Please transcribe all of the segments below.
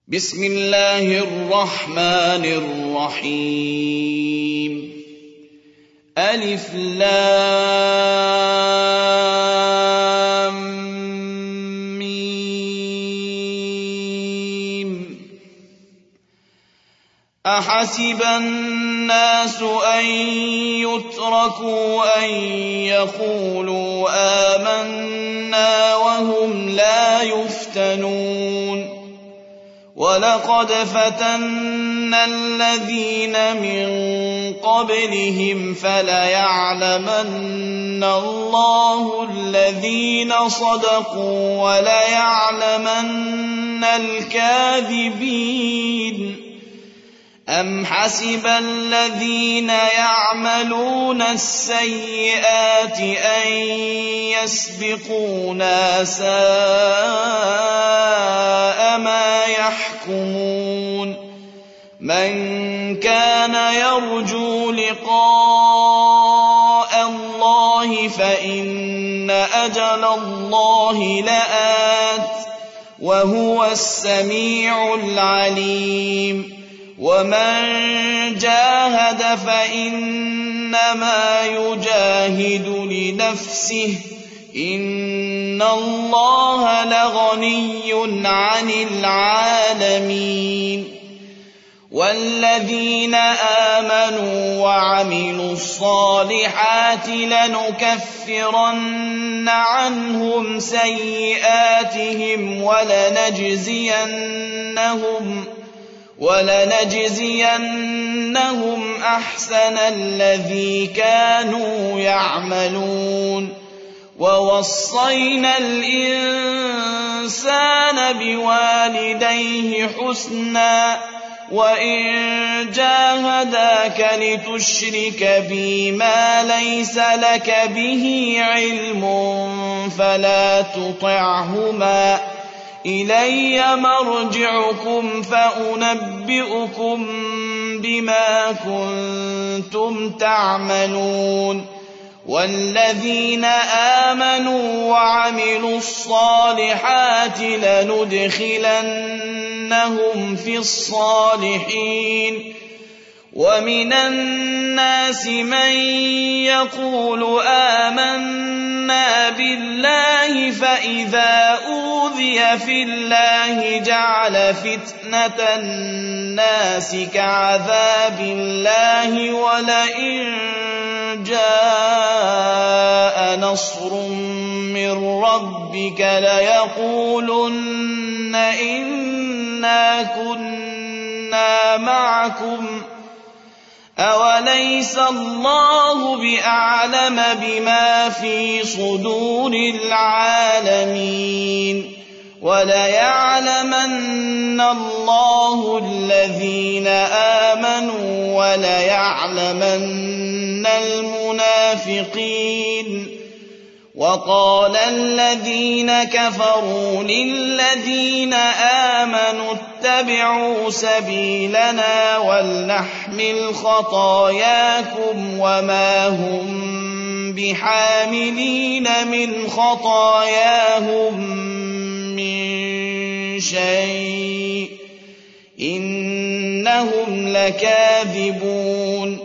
بسم الله الرحمن الرحيم ألف لام ميم أحسب الناس أن يتركوا أن يقولوا آمنا وهم لا يفتنون ولقد فتنا الذين من قبلهم فليعلمن الله الذين صدقوا وليعلمن الكاذبين أم حسب الذين يعملون السيئات أن يسبقونا ساء ما يحكمون من كان يرجو لقاء الله فإن أجل الله لآت وهو السميع العليم ومن جاهد فإنما يجاهد لنفسه إن الله لغني عن العالمين والذين آمنوا وعملوا الصالحات لنكفرن عنهم سيئاتهم ولنجزينهم أحسن الذي كانوا يعملون ووصينا الإنسان بوالديه حسنا وإن جاهداك لتشرك بي ما ليس لك به علم فلا تطعهما إلي مرجعكم فأنبئكم بما كنتم تعملون والذين آمنوا وعملوا الصالحات لندخلنهم في الصالحين ومن الناس من يقول آمنا بالله فإذا أوذي في الله جعل فتنة الناس كعذاب الله ولئن جاء نصر من ربك ليقولن إنا كنا معكم أوليس الله بأعلم بما في صدور العالمين وليعلمن الله الذين آمنوا وليعلمن المنافقين وقال الذين كفروا للذين آمنوا اتبعوا سبيلنا ولنحمل خطاياكم وما هم بحاملين من خطاياهم من شيء إنهم لكاذبون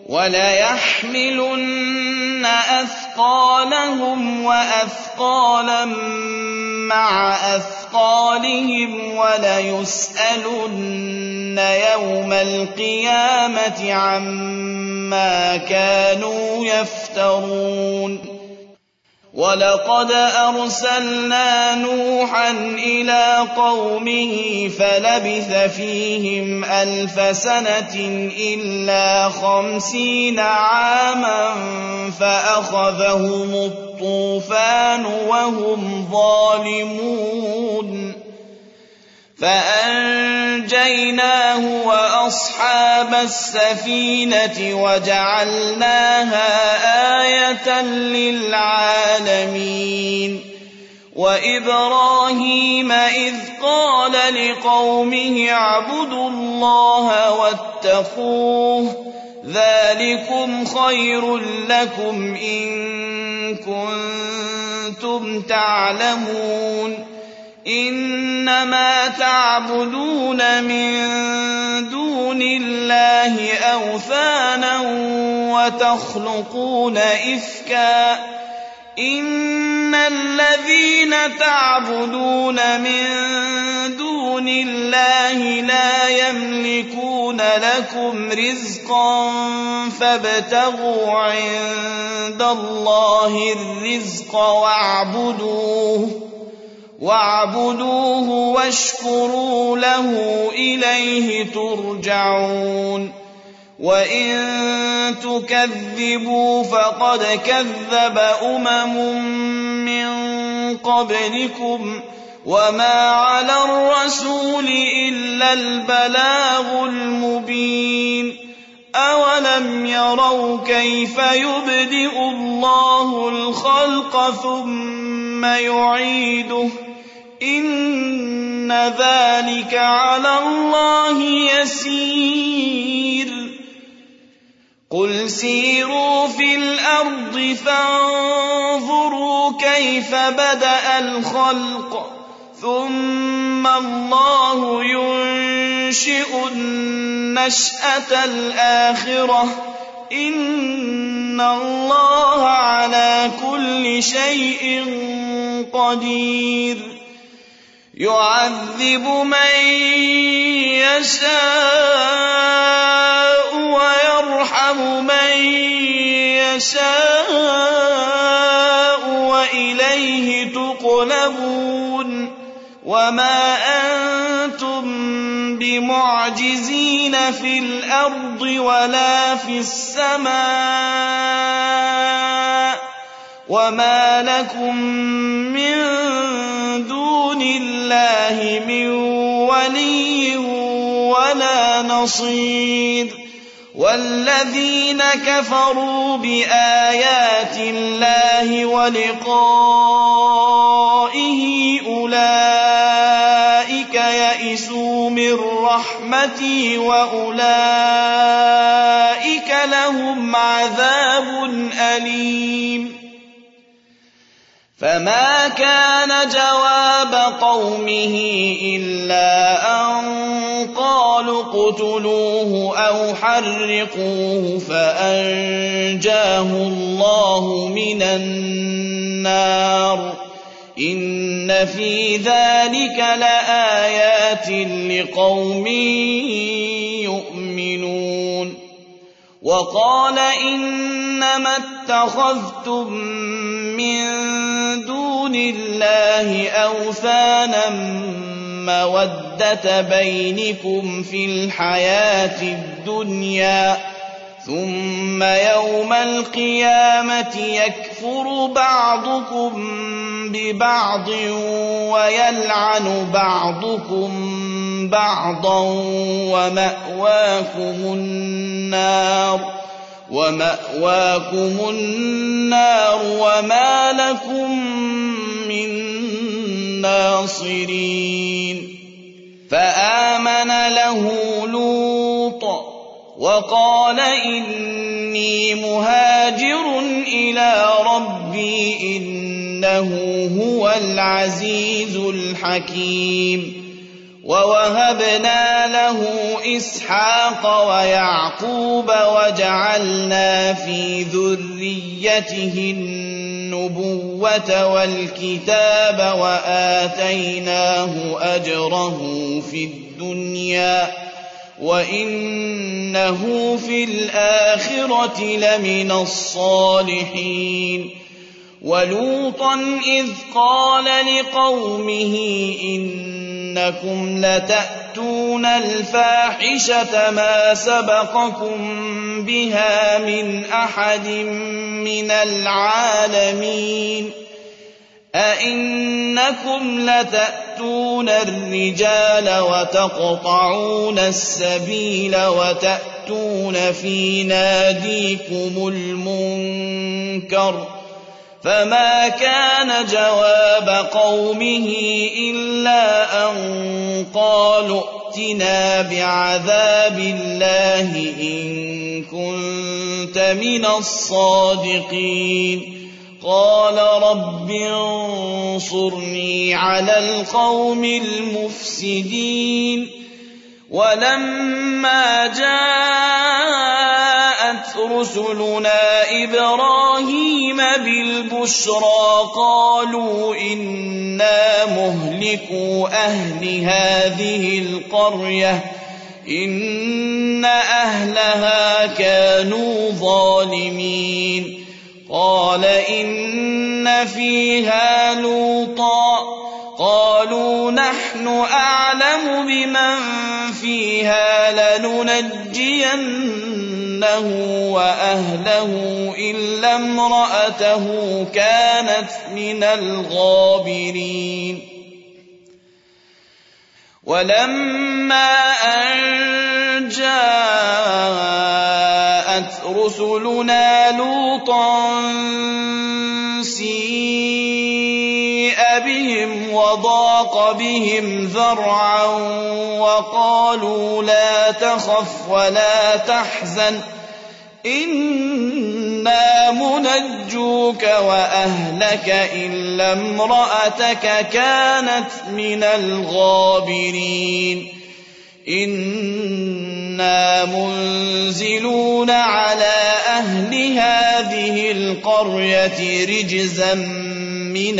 وليحملن أثقالهم وأثقالا مع أثقالهم وليسألن يوم القيامة عما كانوا يفترون ولقد أرسلنا نوحا إلى قومه فلبث فيهم 1000 سنة إلا 50 عاما فأخذهم الطوفان وهم ظالمون فأنجيناه وأصحاب السفينة وجعلناها آية للعالمين وإبراهيم إذ قال لقومه اعبدوا الله واتقوه ذلكم خير لكم إن كنتم تعلمون إنما تعبدون من دون الله أوثانا وتخلقون إفكا إن الذين تعبدون من دون الله لا يملكون لكم رزقا فابتغوا عند الله الرزق واعبدوه واشكروا له إليه ترجعون وإن تكذبوا فقد كذب من قبلكم وما على الرسول إلا البلاغ المبين أولم يروا كيف يبدئ الله الخلق ثم يعيده إن ذلك على الله يسير قل سيروا في الأرض فانظروا كيف بدأ الخلق ثم الله ينشئ النشأة الآخرة إن الله على كل شيء قدير يعذب من يشاء ويرحم من يشاء وإليه تقلبون وما أنتم بمعجزين في الأرض ولا في السماء وما لكم من دون الله من ولي ولا نصير والذين كفروا بآيات الله ولقائه أولئك يئسوا من رحمتي وأولئك لهم عذاب أليم فما كان جواب قومه إلا أن قالوا اقتلوه أو حرقوه فأنجاه الله من النار إن في ذلك لآيات لقوم يؤمنون وقال إنما اتخذتم من دون الله أوثانا مودة بينكم في الحياة الدنيا ثم يوم القيامة يكفر بعضكم ببعض ويلعن بعضكم بعضا ومأواكم النار وما لكم من ناصرين فآمن له لوط وقال إني مهاجر إلى ربي إنه هو العزيز الحكيم ووهبنا له إسحاق ويعقوب وجعلنا في ذريته النبوة والكتاب وآتيناه أجره في الدنيا وإنه في الآخرة لمن الصالحين ولوطا إذ قال لقومه إنكم لتأتون الفاحشة ما سبقكم بها من أحد من العالمين أئنكم لتأتون الرجال وتقطعون السبيل وتأتون في ناديكم المنكر فما كان جواب قومه إلا أن قالوا ائتنا بعذاب الله إن كنت من الصادقين قال رب انصرني على القوم المفسدين ولما جاءت رسلنا إبراهيم بالبشرى قالوا إنا مهلكو أهل هذه القرية إن أهلها كانوا ظالمين قال إن فيها لوطا قالوا نحن أعلم بمن فيها لننجينه وأهله إلا امرأته كانت من الغابرين ولما أن جاءت رسلنا لوطا سيء بهم وضاق بهم ذرعا وقالوا لا تخف ولا تحزن إنا منجوك وأهلك إلا امرأتك كانت من الغابرين إنا منزلون على أهل هذه القرية رجزا من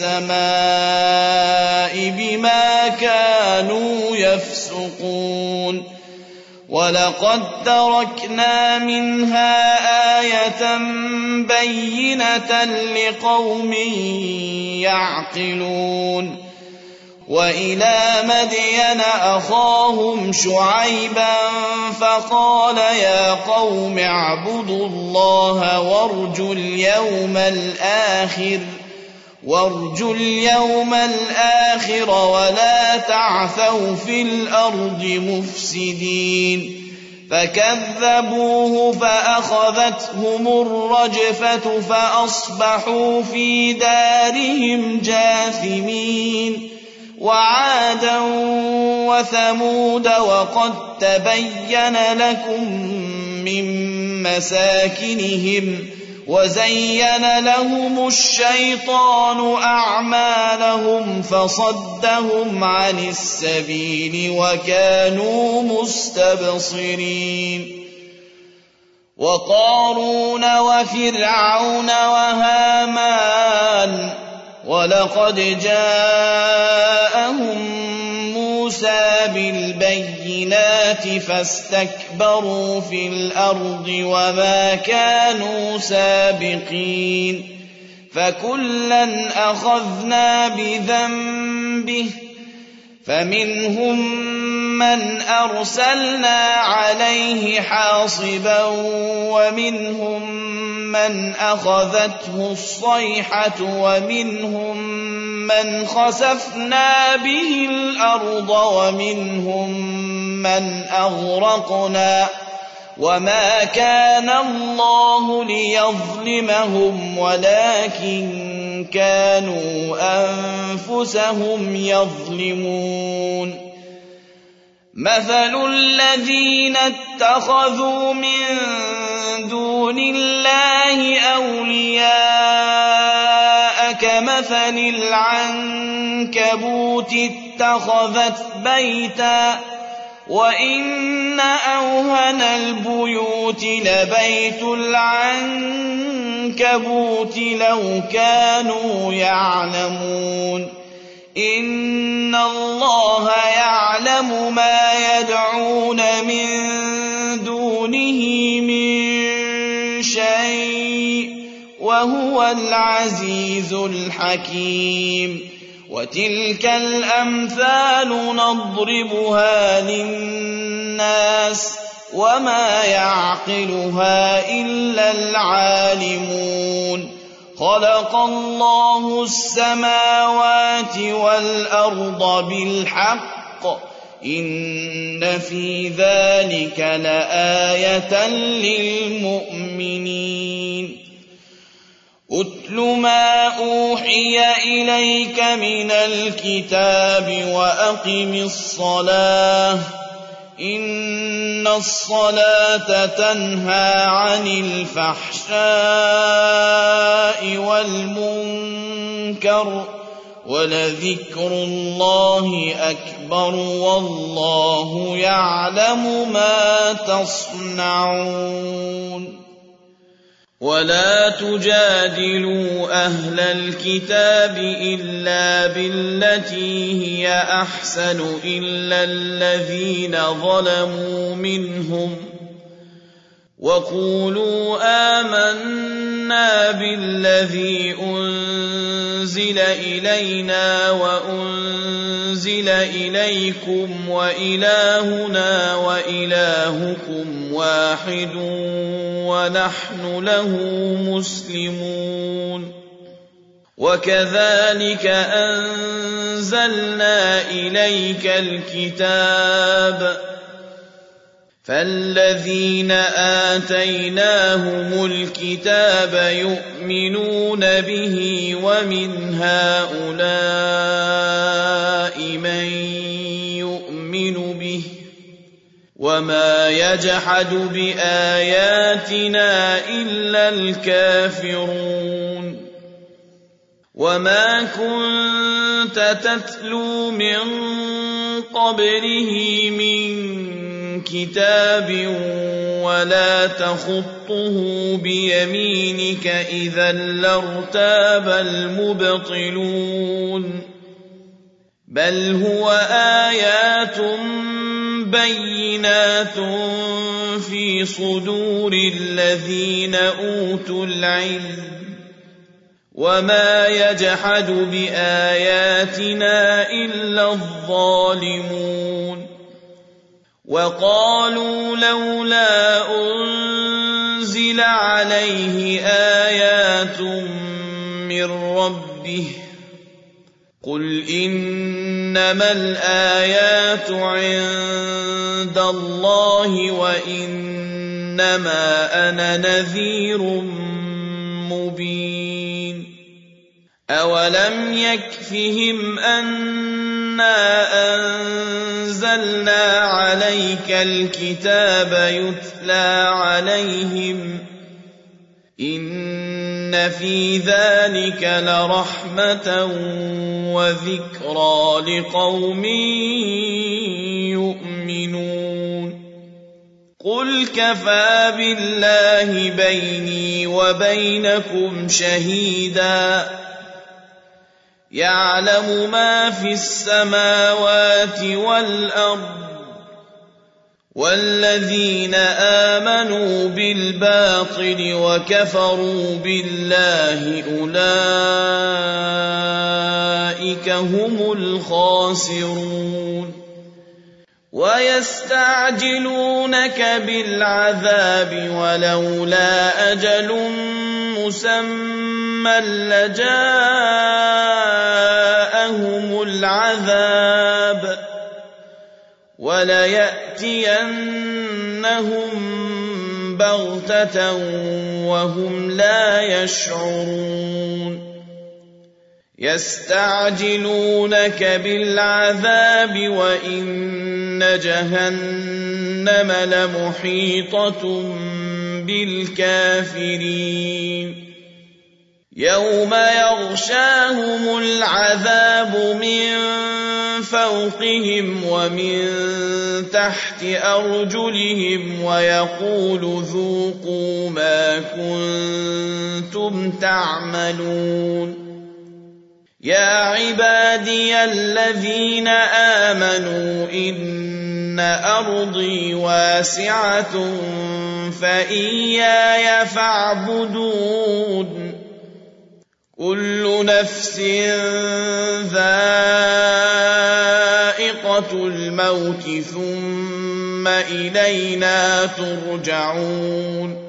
السماء بما كانوا يفسقون ولقد تركنا منها آية بينة لقوم يعقلون وإلى مدين أخاهم شعيبا فقال يا قوم اعبدوا الله وارجوا اليوم الآخر ولا تعثوا في الأرض مفسدين فكذبوه فأخذتهم الرجفة فأصبحوا في دارهم جاثمين وعادا وثمود وقد تبين لكم من مساكنهم وزين لهم الشيطان أعمالهم فصدهم عن السبيل وكانوا مستبصرين وقارون وفرعون وهامان ولقد جاءهم موسى بالبينات فاستكبروا في الأرض وما كانوا سابقين فكلا أخذنا بذنبه فمنهم من أرسلنا عليه حاصبا ومنهم من أخذته الصيحة ومنهم من خسفنا به الأرض ومنهم من أغرقنا وما كان الله ليظلمهم ولكن كانوا أنفسهم يظلمون مثل الذين اتخذوا من دون الله أولياء كمثل العنكبوت اتخذت بيتا وإن أوهن البيوت لبيت العنكبوت لو كانوا يعلمون إن الله يعلم ما يدعون من دونه من شيء وهو العزيز الحكيم وتلك الأمثال نضربها للناس وما يعقلها إلا العالمون خلق الله السماوات والأرض بالحق إن في ذلك لآية للمؤمنين أتل ما أوحي إليك من الكتاب وأقم الصلاة إن الصلاة تنهى عن الفحشاء والمنكر ولذكر الله أكبر والله يعلم ما تصنعون ولا تجادلوا أهل الكتاب إلا بالتي هي أحسن إلا الذين ظلموا منهم وقولوا آمنا بالذي أنزل إلينا وأنزل إليكم وإلهنا وإلهكم واحد ونحن له مسلمون وكذلك أنزلنا إليك الكتاب فالذين آتيناهم الكتاب يؤمنون به ومن هؤلاء من يؤمن به وما يجحد بآياتنا إلا الكافرون وما كنت تتلو من قبله من كتاب ولا تخطه بيمينك إذا لارتاب المبطلون بل هو آيات بينات في صدور الذين أوتوا العلم وما يجحد بآياتنا إلا الظالمون وقالوا لولا أنزل عليه آيات من ربه قل إنما الآيات عند الله وإنما أنا نذير مبين أولم يكفهم أنا أنزلنا عليك الكتاب يتلى عليهم إن في ذلك لرحمة وذكرى لقوم يؤمنون قل كفى بالله بيني وبينكم شهيدا يعلم ما في السماوات والأرض والذين آمنوا بالباطل وكفروا بالله أولئك هم الخاسرون ويستعجلونك بالعذاب ولولا أجل مسمى لجاءهم العذاب وليأتينهم بغتة وهم لا يشعرون يستعجلونك بالعذاب وإن جهنم لمحيطة بالكافرين يوم يغشاهم العذاب من فوقهم ومن تحت أرجلهم ويقول ذوقوا ما كنتم تعملون يا عبادي الذين آمنوا إن أرضي واسعة فإياي فاعبدون كل نفس ذائقة الموت ثم إلينا ترجعون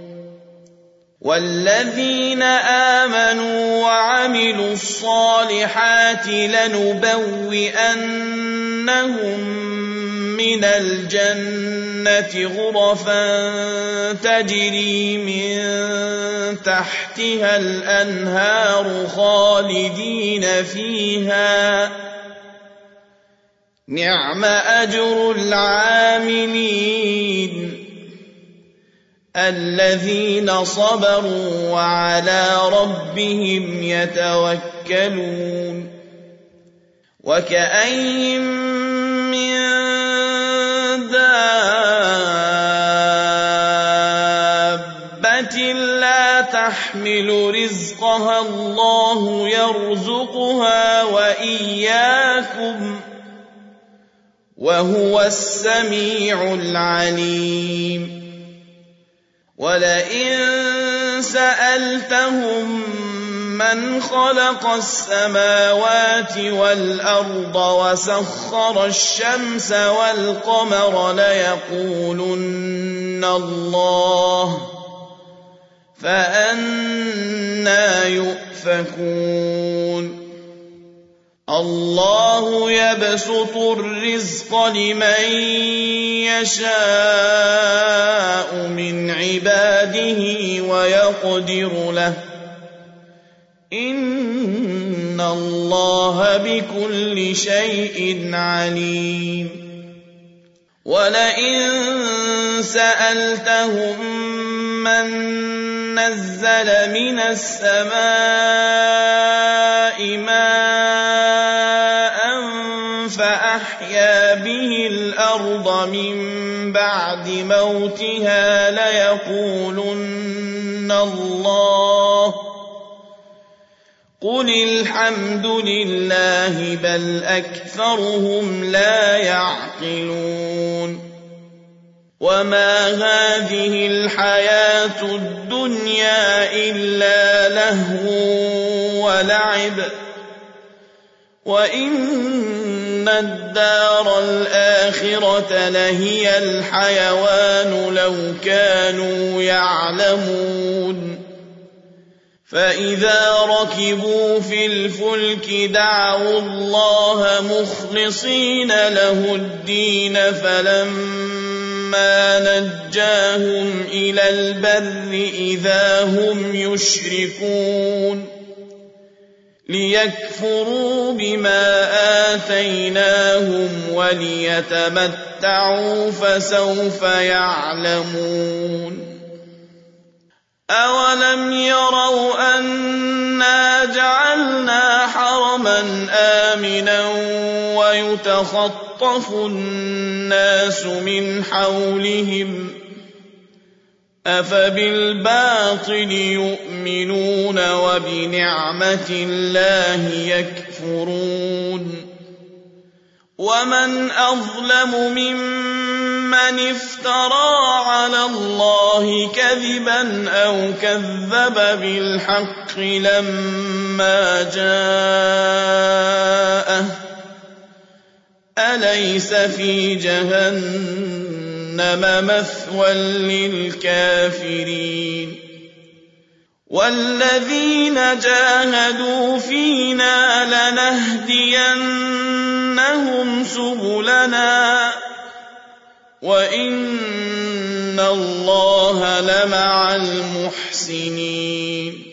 والذين آمنوا وعملوا الصالحات لنبوئنهم من الجنة غرفا تجري من تحتها الأنهار خالدين فيها نعم أجر العاملين الذين صبروا وعلى ربهم يتوكلون وكأين من دابة لا تحمل رزقها الله يرزقها وإياكم وهو السميع العليم ولئن سألتهم من خلق السماوات والأرض وسخر الشمس والقمر ليقولن الله فأنى يؤفكون الله يبسط الرزق لمن يشاء من عباده ويقدر له إن الله بكل شيء عليم ولئن سألتهم من نزل من السماء ماء فأحيا به الأرض من بعد موتها ليقولن الله قل الحمد لله بل أكثرهم لا يعقلون وما هذه الحياة الدنيا إلا لهو ولعب وإن الدار الآخرة لهي الحيوان لو كانوا يعلمون فإذا ركبوا في الفلك دعوا الله مخلصين له الدين فلما نجاهم إلى البر إذا هم يشركون ليكفروا بما آتيناهم وليتمتعوا فسوف يعلمون أولم يروا أنا جعلنا حرما آمنا ويتخطف الناس من حولهم أفبالباطل يؤمنون وبنعمة الله يكفرون ومن أظلم ممن افترى على الله كذبا أو كذب بالحق لما جاءه أليس في جهنم مثوى للكافرين والذين جاهدوا فينا لنهدينهم سبلنا وإن الله لمع المحسنين